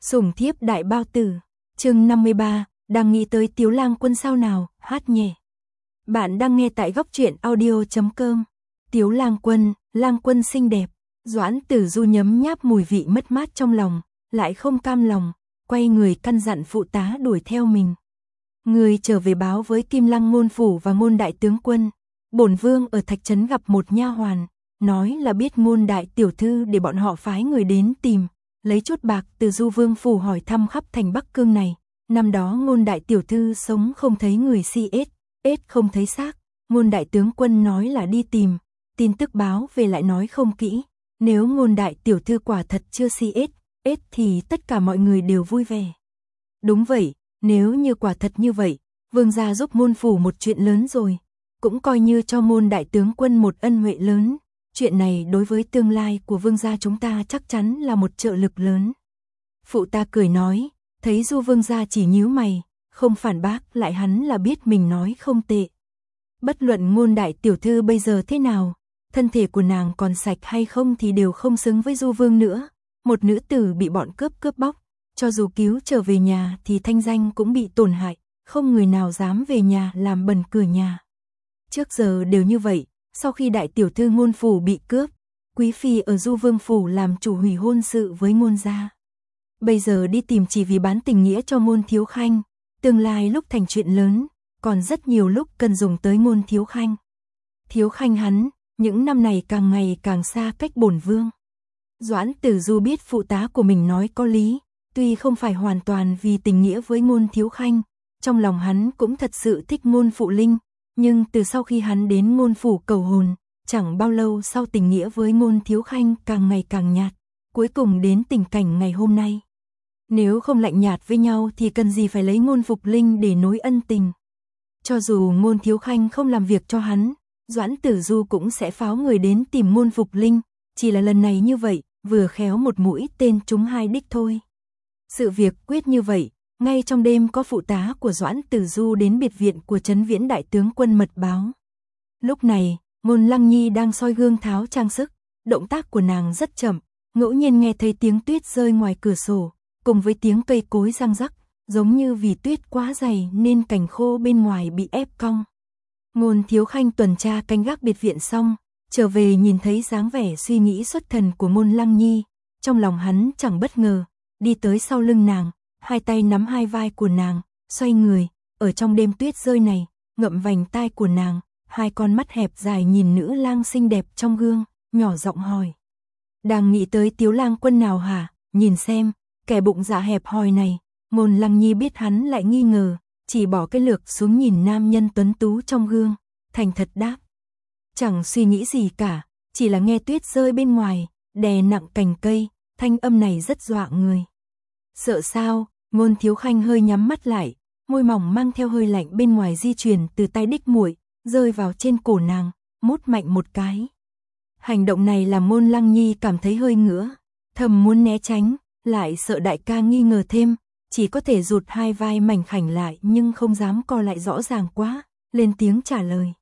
Sủng thiếp đại bao tử, chương 53, đang nghĩ tới Tiếu Lang Quân sao nào, hát nhẹ. Bạn đang nghe tại góc truyện audio.com. Tiếu Lang Quân xinh đẹp. Doãn Tử Du nhấm nháp mùi vị mất mát trong lòng, lại không cam lòng, quay người căn dặn phụ tá đuổi theo mình. Người trở về báo với Kim Lăng ngôn phủ và ngôn đại tướng quân. Bổn vương ở Thạch Trấn gặp một nha hoàn, nói là biết ngôn đại tiểu thư để bọn họ phái người đến tìm, lấy chút bạc từ Du Vương phủ hỏi thăm khắp thành Bắc Cương này. Năm đó ngôn đại tiểu thư sống không thấy người si ết không thấy xác, ngôn đại tướng quân nói là đi tìm, tin tức báo về lại nói không kỹ. Nếu ngôn đại tiểu thư quả thật chưa si ết thì tất cả mọi người đều vui vẻ. Đúng vậy, nếu như quả thật như vậy, vương gia giúp ngôn phủ một chuyện lớn rồi, cũng coi như cho ngôn đại tướng quân một ân huệ lớn. Chuyện này đối với tương lai của vương gia chúng ta chắc chắn là một trợ lực lớn. Phụ ta cười nói, thấy Du vương gia chỉ nhíu mày, không phản bác lại hắn là biết mình nói không tệ. Bất luận ngôn đại tiểu thư bây giờ thế nào, thân thể của nàng còn sạch hay không thì đều không xứng với Du vương nữa. Một nữ tử bị bọn cướp bóc, cho dù cứu trở về nhà thì thanh danh cũng bị tổn hại, không người nào dám về nhà làm bẩn cửa nhà. Trước giờ đều như vậy, sau khi đại tiểu thư ngôn phủ bị cướp, quý phi ở Du vương phủ làm chủ hủy hôn sự với ngôn gia. Bây giờ đi tìm chỉ vì bán tình nghĩa cho ngôn thiếu khanh, tương lai lúc thành chuyện lớn, còn rất nhiều lúc cần dùng tới ngôn thiếu khanh. Thiếu khanh hắn, những năm này càng ngày càng xa cách bổn vương. Doãn Tử Du biết phụ tá của mình nói có lý, tuy không phải hoàn toàn vì tình nghĩa với ngôn thiếu khanh, trong lòng hắn cũng thật sự thích ngôn phụ linh, nhưng từ sau khi hắn đến ngôn phủ cầu hồn, chẳng bao lâu sau tình nghĩa với ngôn thiếu khanh càng ngày càng nhạt, cuối cùng đến tình cảnh ngày hôm nay. Nếu không lạnh nhạt với nhau thì cần gì phải lấy ngôn phục linh để nối ân tình. Cho dù ngôn thiếu khanh không làm việc cho hắn, Doãn Tử Du cũng sẽ phái người đến tìm ngôn phục linh, chỉ là lần này như vậy, vừa khéo một mũi tên trúng hai đích thôi. Sự việc quyết như vậy, ngay trong đêm có phụ tá của Doãn Tử Du đến biệt viện của Trấn Viễn đại tướng quân mật báo. Lúc này, Ngôn Lăng Nhi đang soi gương tháo trang sức, động tác của nàng rất chậm, ngẫu nhiên nghe thấy tiếng tuyết rơi ngoài cửa sổ, cùng với tiếng cây cối răng rắc, giống như vì tuyết quá dày nên cành khô bên ngoài bị ép cong. Ngôn thiếu khanh tuần tra canh gác biệt viện xong, trở về nhìn thấy dáng vẻ suy nghĩ xuất thần của Ngôn Lăng Nhi, trong lòng hắn chẳng bất ngờ, đi tới sau lưng nàng, hai tay nắm hai vai của nàng, xoay người, ở trong đêm tuyết rơi này, ngậm vành tai của nàng, hai con mắt hẹp dài nhìn nữ lang xinh đẹp trong gương, nhỏ giọng hỏi. Đang nghĩ tới Tiếu Lang Quân nào hả, nhìn xem, kẻ bụng dạ hẹp hòi này. Ngôn Lăng Nhi biết hắn lại nghi ngờ, chỉ bỏ cái lược xuống nhìn nam nhân tuấn tú trong gương, thành thật đáp. Chẳng suy nghĩ gì cả, chỉ là nghe tuyết rơi bên ngoài, đè nặng cành cây, thanh âm này rất dọa người. Sợ sao? Ngôn thiếu khanh hơi nhắm mắt lại, môi mỏng mang theo hơi lạnh bên ngoài di chuyển từ tay đích muội, rơi vào trên cổ nàng, mút mạnh một cái. Hành động này làm Ngôn Lăng Nhi cảm thấy hơi ngứa, thầm muốn né tránh, lại sợ đại ca nghi ngờ thêm, chỉ có thể rụt hai vai mảnh khảnh lại nhưng không dám co lại rõ ràng quá, lên tiếng trả lời.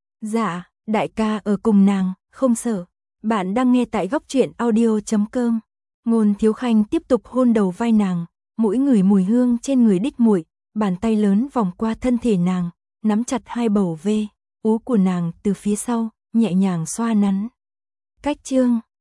Dạ, đại ca ở cùng nàng, không sợ. Bạn đang nghe tại góc truyện audio.com. Ngôn thiếu khanh tiếp tục hôn đầu vai nàng, mũi ngửi mùi hương trên người đích muội, bàn tay lớn vòng qua thân thể nàng, nắm chặt hai bầu vê, ú của nàng từ phía sau, nhẹ nhàng xoa nắn. Cách chương